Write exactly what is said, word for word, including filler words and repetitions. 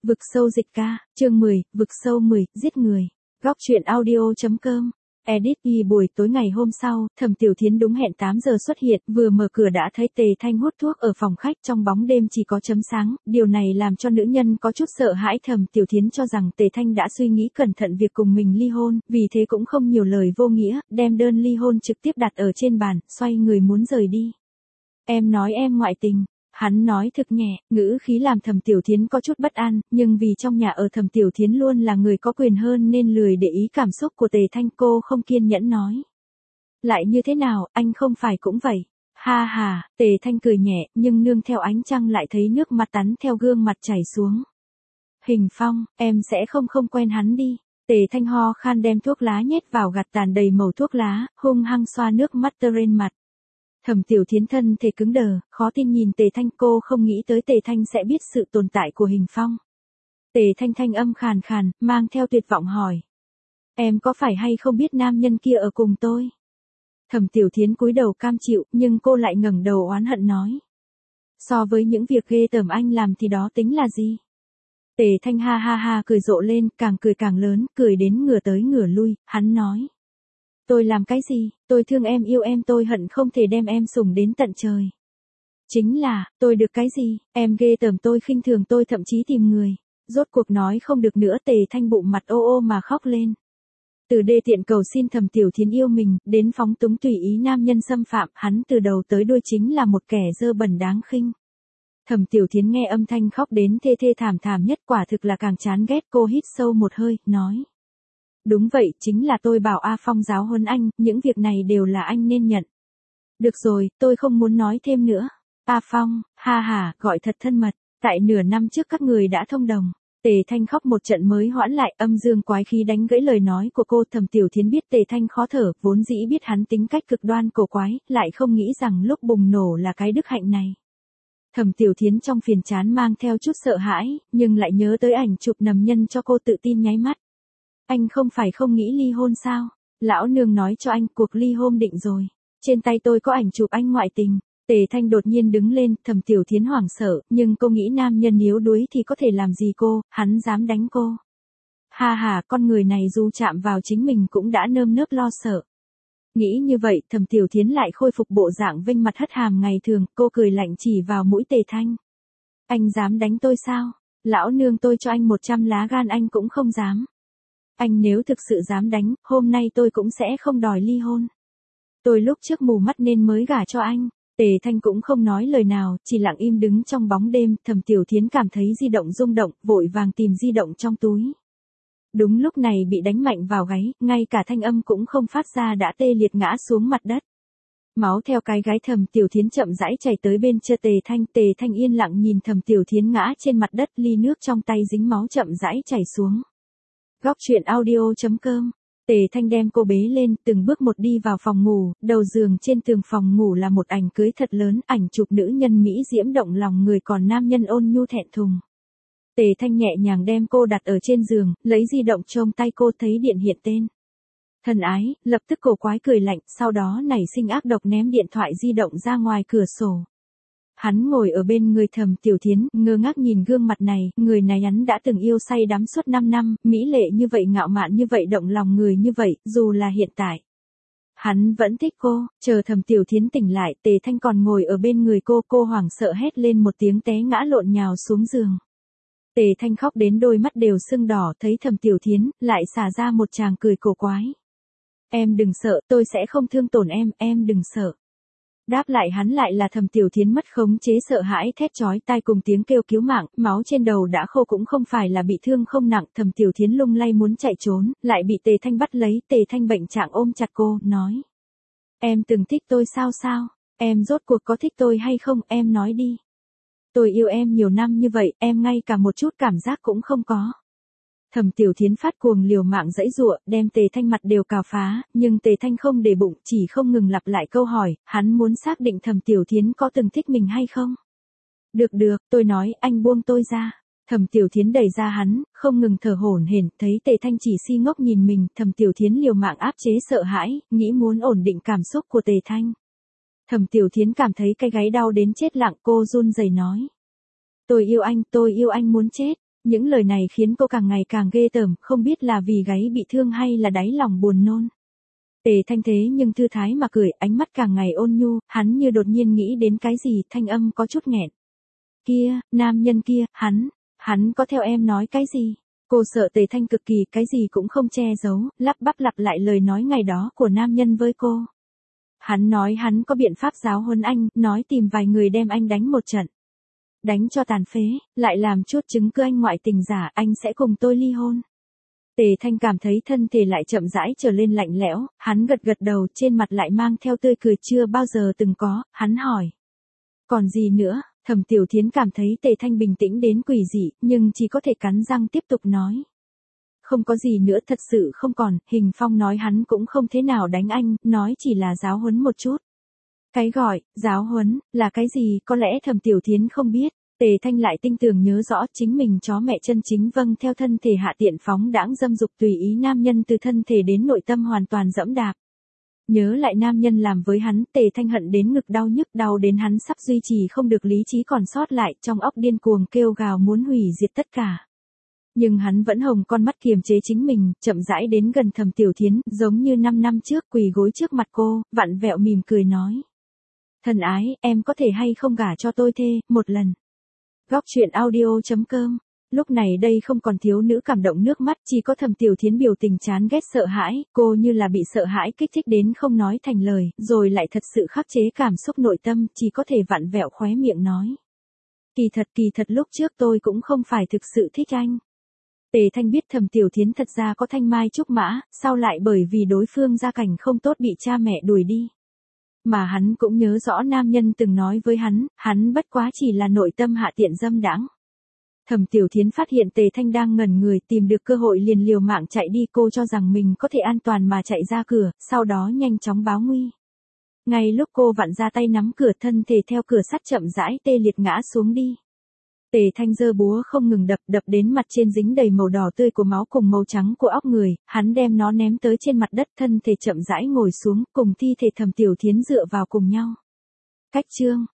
Vực sâu dịch ca, chương mười, vực sâu mười, giết người. Góc truyện audio.com. Edit ghi buổi tối ngày hôm sau, Thẩm Tiểu Thiến đúng hẹn tám giờ xuất hiện, vừa mở cửa đã thấy Tề Thanh hút thuốc ở phòng khách, trong bóng đêm chỉ có chấm sáng, điều này làm cho nữ nhân có chút sợ hãi. Thẩm Tiểu Thiến cho rằng Tề Thanh đã suy nghĩ cẩn thận việc cùng mình ly hôn, vì thế cũng không nhiều lời vô nghĩa, đem đơn ly hôn trực tiếp đặt ở trên bàn, xoay người muốn rời đi. Em nói em ngoại tình. Hắn nói thực nhẹ, ngữ khí làm Thẩm Tiểu Thiến có chút bất an, nhưng vì trong nhà ở Thẩm Tiểu Thiến luôn là người có quyền hơn nên lười để ý cảm xúc của Tề Thanh. Cô không kiên nhẫn nói. Lại như thế nào, anh không phải cũng vậy. Ha ha, Tề Thanh cười nhẹ, nhưng nương theo ánh trăng lại thấy nước mặt tắn theo gương mặt chảy xuống. Hình Phong, em sẽ không không quen hắn đi. Tề Thanh ho khan đem thuốc lá nhét vào gạt tàn đầy màu thuốc lá, hung hăng xoa nước mắt trên mặt. Thẩm Tiểu Thiến thân thể cứng đờ, khó tin nhìn Tề Thanh. Cô không nghĩ tới Tề Thanh sẽ biết sự tồn tại của Hình Phong. Tề Thanh thanh âm khàn khàn, mang theo tuyệt vọng hỏi. Em có phải hay không biết nam nhân kia ở cùng tôi? Thẩm Tiểu Thiến cúi đầu cam chịu, nhưng cô lại ngẩng đầu oán hận nói. So với những việc ghê tởm anh làm thì đó tính là gì? Tề Thanh ha ha ha cười rộ lên, càng cười càng lớn, cười đến ngửa tới ngửa lui, hắn nói. Tôi làm cái gì, tôi thương em yêu em tôi hận không thể đem em sủng đến tận trời. Chính là, tôi được cái gì, em ghê tởm tôi khinh thường tôi thậm chí tìm người. Rốt cuộc nói không được nữa. Tề Thanh bụng mặt ô ô mà khóc lên. Từ đê tiện cầu xin Thẩm Tiểu Thiến yêu mình, đến phóng túng tùy ý nam nhân xâm phạm, hắn từ đầu tới đuôi chính là một kẻ dơ bẩn đáng khinh. Thẩm Tiểu Thiến nghe âm thanh khóc đến thê thê thảm thảm nhất, quả thực là càng chán ghét. Cô hít sâu một hơi, nói. Đúng vậy, chính là tôi bảo A Phong giáo huấn anh, những việc này đều là anh nên nhận. Được rồi, tôi không muốn nói thêm nữa. A Phong, ha ha, gọi thật thân mật, tại nửa năm trước các người đã thông đồng. Tề Thanh khóc một trận mới hoãn lại, âm dương quái khí đánh gãy lời nói của cô. Thẩm Tiểu Thiến biết Tề Thanh khó thở, vốn dĩ biết hắn tính cách cực đoan cổ quái, lại không nghĩ rằng lúc bùng nổ là cái đức hạnh này. Thẩm Tiểu Thiến trong phiền chán mang theo chút sợ hãi, nhưng lại nhớ tới ảnh chụp nằm nhân cho cô tự tin nháy mắt. Anh không phải không nghĩ ly hôn sao? Lão nương nói cho anh cuộc ly hôn định rồi. Trên tay tôi có ảnh chụp anh ngoại tình. Tề Thanh đột nhiên đứng lên, Thẩm Tiểu Thiến hoảng sợ, nhưng cô nghĩ nam nhân yếu đuối thì có thể làm gì cô, hắn dám đánh cô. Ha ha, con người này dù chạm vào chính mình cũng đã nơm nớp lo sợ. Nghĩ như vậy, Thẩm Tiểu Thiến lại khôi phục bộ dạng vênh mặt hất hàm ngày thường, cô cười lạnh chỉ vào mũi Tề Thanh. Anh dám đánh tôi sao? Lão nương tôi cho anh một trăm lá gan anh cũng không dám. Anh nếu thực sự dám đánh, hôm nay tôi cũng sẽ không đòi ly hôn. Tôi lúc trước mù mắt nên mới gả cho anh. Tề Thanh cũng không nói lời nào, chỉ lặng im đứng trong bóng đêm. Thẩm Tiểu Thiến cảm thấy di động rung động, vội vàng tìm di động trong túi. Đúng lúc này bị đánh mạnh vào gáy, ngay cả thanh âm cũng không phát ra đã tê liệt ngã xuống mặt đất. Máu theo cái gáy Thẩm Tiểu Thiến chậm rãi chảy tới bên chân Tề Thanh. Tề Thanh yên lặng nhìn Thẩm Tiểu Thiến ngã trên mặt đất, ly nước trong tay dính máu chậm rãi chảy xuống. Góc truyện audio.com. Tề Thanh đem cô bế lên, từng bước một đi vào phòng ngủ, đầu giường trên tường phòng ngủ là một ảnh cưới thật lớn, ảnh chụp nữ nhân Mỹ diễm động lòng người, còn nam nhân ôn nhu thẹn thùng. Tề Thanh nhẹ nhàng đem cô đặt ở trên giường, lấy di động trong tay cô, thấy điện hiện tên. Thân ái, lập tức cổ quái cười lạnh, sau đó nảy sinh ác độc ném điện thoại di động ra ngoài cửa sổ. Hắn ngồi ở bên người Thẩm Tiểu Thiến, ngơ ngác nhìn gương mặt này, người này hắn đã từng yêu say đắm suốt năm năm, mỹ lệ như vậy, ngạo mạn như vậy, động lòng người như vậy, dù là hiện tại. Hắn vẫn thích cô. Chờ Thẩm Tiểu Thiến tỉnh lại, Tề Thanh còn ngồi ở bên người cô, cô hoảng sợ hét lên một tiếng té ngã lộn nhào xuống giường. Tề Thanh khóc đến đôi mắt đều sưng đỏ, thấy Thẩm Tiểu Thiến, lại xả ra một tràng cười cổ quái. Em đừng sợ, tôi sẽ không thương tổn em, em đừng sợ. Đáp lại hắn lại là Thẩm Tiểu Thiến mất khống chế sợ hãi thét chói tai cùng tiếng kêu cứu mạng, máu trên đầu đã khô cũng không phải là bị thương không nặng. Thẩm Tiểu Thiến lung lay muốn chạy trốn, lại bị Tề Thanh bắt lấy. Tề Thanh bệnh trạng ôm chặt cô, nói. Em từng thích tôi sao sao? Em rốt cuộc có thích tôi hay không, em nói đi. Tôi yêu em nhiều năm như vậy, em ngay cả một chút cảm giác cũng không có. Thẩm Tiểu Thiến phát cuồng liều mạng giãy giụa, đem Tề Thanh mặt đều cào phá, nhưng Tề Thanh không để bụng, chỉ không ngừng lặp lại câu hỏi, hắn muốn xác định Thẩm Tiểu Thiến có từng thích mình hay không. Được được, tôi nói, anh buông tôi ra. Thẩm Tiểu Thiến đẩy ra hắn, không ngừng thở hổn hển, thấy Tề Thanh chỉ si ngốc nhìn mình, Thẩm Tiểu Thiến liều mạng áp chế sợ hãi, nghĩ muốn ổn định cảm xúc của Tề Thanh. Thẩm Tiểu Thiến cảm thấy cái gáy đau đến chết lặng, cô run rẩy nói. Tôi yêu anh, tôi yêu anh muốn chết. Những lời này khiến cô càng ngày càng ghê tởm, không biết là vì gáy bị thương hay là đáy lòng buồn nôn. Tề Thanh thế nhưng thư thái mà cười, ánh mắt càng ngày ôn nhu, hắn như đột nhiên nghĩ đến cái gì, thanh âm có chút nghẹn. Kia, nam nhân kia, hắn, hắn có theo em nói cái gì? Cô sợ Tề Thanh cực kỳ, cái gì cũng không che giấu, lắp bắp lặp lại lời nói ngày đó của nam nhân với cô. Hắn nói hắn có biện pháp giáo huấn anh, nói tìm vài người đem anh đánh một trận. Đánh cho tàn phế, lại làm chút chứng cứ anh ngoại tình giả, anh sẽ cùng tôi ly hôn. Tề Thanh cảm thấy thân thể lại chậm rãi trở lên lạnh lẽo, hắn gật gật đầu, trên mặt lại mang theo tươi cười chưa bao giờ từng có, hắn hỏi. Còn gì nữa? Thẩm Tiểu Thiến cảm thấy Tề Thanh bình tĩnh đến quỷ dị, nhưng chỉ có thể cắn răng tiếp tục nói. Không có gì nữa, thật sự không còn, Hình Phong nói hắn cũng không thế nào đánh anh, nói chỉ là giáo huấn một chút. Cái gọi, giáo huấn, là cái gì, có lẽ Thẩm Tiểu Thiến không biết. Tề Thanh lại tinh tường nhớ rõ chính mình chó mẹ chân chính vâng theo thân thể hạ tiện phóng đãng dâm dục tùy ý nam nhân từ thân thể đến nội tâm hoàn toàn dẫm đạp. Nhớ lại nam nhân làm với hắn, Tề Thanh hận đến ngực đau nhức, đau đến hắn sắp duy trì không được lý trí còn sót lại, trong óc điên cuồng kêu gào muốn hủy diệt tất cả. Nhưng hắn vẫn hồng con mắt kiềm chế chính mình, chậm rãi đến gần Thẩm Tiểu Thiến, giống như năm năm trước quỳ gối trước mặt cô, vặn vẹo mỉm cười nói. Thân ái, em có thể hay không gả cho tôi thê, một lần. Góc truyện audio chấm com. Lúc này đây không còn thiếu nữ cảm động nước mắt, chỉ có Thẩm Tiểu Thiến biểu tình chán ghét sợ hãi, cô như là bị sợ hãi kích thích đến không nói thành lời, rồi lại thật sự khắc chế cảm xúc nội tâm, chỉ có thể vặn vẹo khóe miệng nói. Kỳ thật kỳ thật lúc trước tôi cũng không phải thực sự thích anh. Tề Thanh biết Thẩm Tiểu Thiến thật ra có thanh mai trúc mã, sau lại bởi vì đối phương gia cảnh không tốt bị cha mẹ đuổi đi. Mà hắn cũng nhớ rõ nam nhân từng nói với hắn, hắn bất quá chỉ là nội tâm hạ tiện dâm đãng. Thẩm Tiểu Thiến phát hiện Tề Thanh đang ngẩn người, tìm được cơ hội liền liều mạng chạy đi, cô cho rằng mình có thể an toàn mà chạy ra cửa, sau đó nhanh chóng báo nguy. Ngay lúc cô vặn ra tay nắm cửa, thân thể theo cửa sắt chậm rãi tê liệt ngã xuống đi. Tề Thanh giơ búa không ngừng đập, đập đến mặt trên dính đầy màu đỏ tươi của máu cùng màu trắng của óc người, hắn đem nó ném tới trên mặt đất, thân thể chậm rãi ngồi xuống, cùng thi thể Thẩm Tiểu Thiến dựa vào cùng nhau. Cách chương